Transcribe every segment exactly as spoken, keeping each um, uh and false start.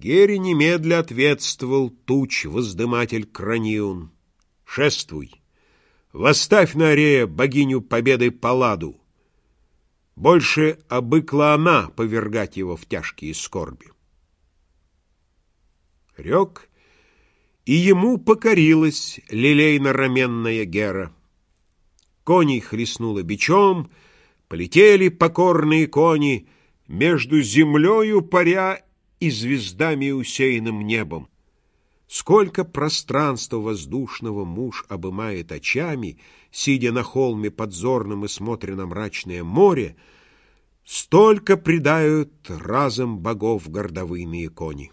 Гере немедля ответствовал туч воздыматель Краниун. «Шествуй! Восставь на арея богиню победы Палладу! Больше обыкла она повергать его в тяжкие скорби». Рек, и ему покорилась лилейно-раменная Гера. Коней хлестнула бичом, полетели покорные кони между землею паря и звездами усеянным небом. Сколько пространства воздушного муж обымает очами, сидя на холме подзорном и смотря на мрачное море, столько предают разом богов гордовыйные кони.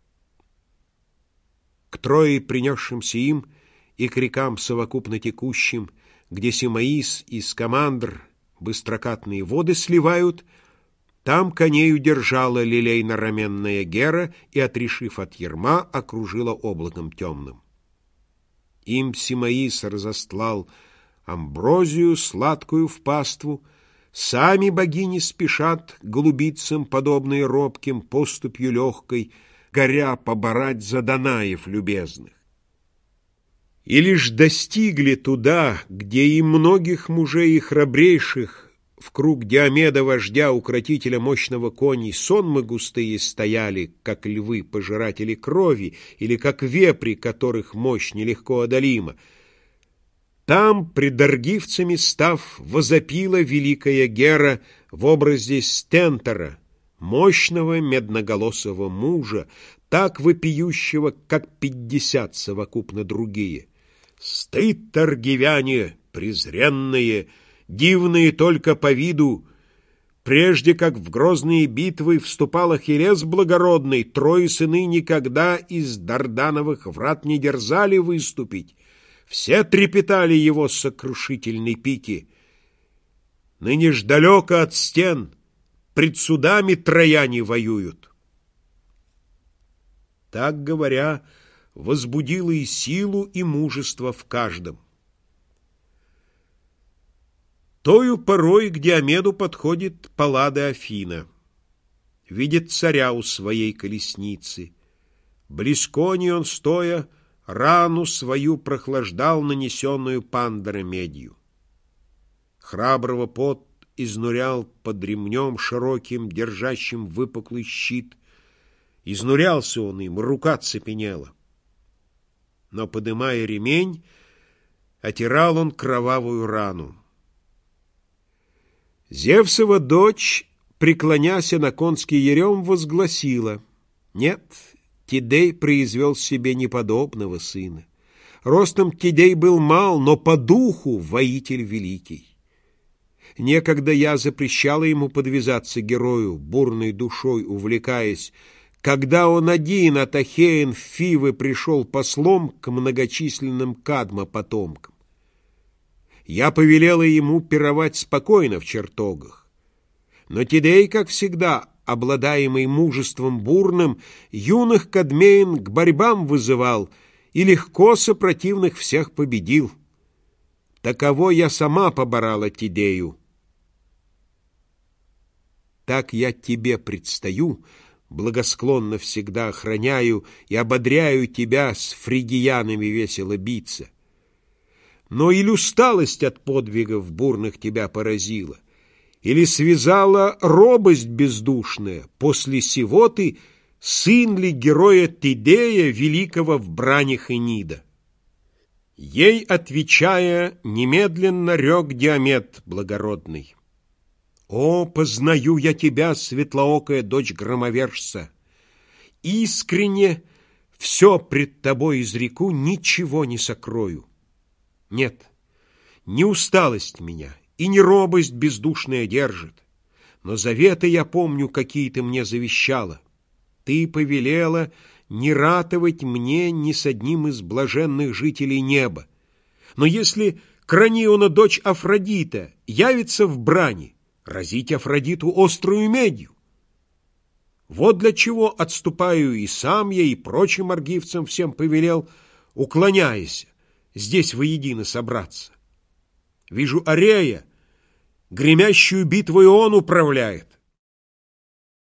К Трое, принесшимся им, и к рекам совокупно текущим, где Симаис и Скамандр быстрокатные воды сливают, там коней удержала лилейно-раменная Гера и, отрешив от ярма, окружила облаком темным. Им Симаис разостлал амброзию сладкую в паству, сами богини спешат голубицам, подобные робким, поступью легкой, горя поборать за Данаев любезных. И лишь достигли туда, где и многих мужей и храбрейших в круг Диомеда, вождя, укротителя мощного коней, сонмы густые стояли, как львы, пожиратели крови, или как вепри, которых мощь нелегко одолима. Там, пред аргивцами став, возопила великая Гера в образе Стентора, мощного медноголосого мужа, так вопиющего, как пятьдесят совокупно другие. «Стыд, аргивяне, презренные, дивные только по виду! Прежде как в грозные битвы вступал Ахиллес благородный, трое сыны никогда из Дардановых врат не дерзали выступить. Все трепетали его сокрушительной пики. Ныне ж далеко от стен, пред судами трояне воюют». Так говоря, возбудила и силу, и мужество в каждом. Тою порой к Диомеду подходит Паллада Афина. Видит царя у своей колесницы. Близко не он стоя, рану свою прохлаждал, нанесенную Пандора медью. Храброго пот изнурял под ремнем широким, держащим выпуклый щит. Изнурялся он им, рука цепенела. Но, подымая ремень, отирал он кровавую рану. Зевсова дочь, преклоняся на конский ерем, возгласила: «Нет, Тидей произвел себе неподобного сына. Ростом Тидей был мал, но по духу воитель великий. Некогда я запрещала ему подвязаться герою, бурной душой увлекаясь, когда он один от Ахеен в Фивы пришел послом к многочисленным Кадма потомкам. Я повелела ему пировать спокойно в чертогах. Но Тидей, как всегда, обладаемый мужеством бурным, юных Кадмеен к борьбам вызывал и легко сопротивных всех победил. Таково я сама поборала Тидею. Так я тебе предстаю, благосклонно всегда охраняю и ободряю тебя с фригиянами весело биться. Но или усталость от подвигов бурных тебя поразила, или связала робость бездушная, после сего ты сын ли героя Тидея, великого в бранях Энида? Ей отвечая, немедленно рёк Диомед благородный: «О, познаю я тебя, светлоокая дочь громовержца! Искренне все пред тобой изреку, ничего не сокрою. Нет, не усталость меня и не робость бездушная держит, но заветы я помню, какие ты мне завещала. Ты повелела не ратовать мне ни с одним из блаженных жителей неба. Но если Краниона, дочь Афродита, явится в брани, разить Афродиту острую медью. Вот для чего отступаю и сам я, и прочим аргивцам всем повелел, уклоняясь, здесь воедино собраться. Вижу Арея, гремящую битвой он управляет.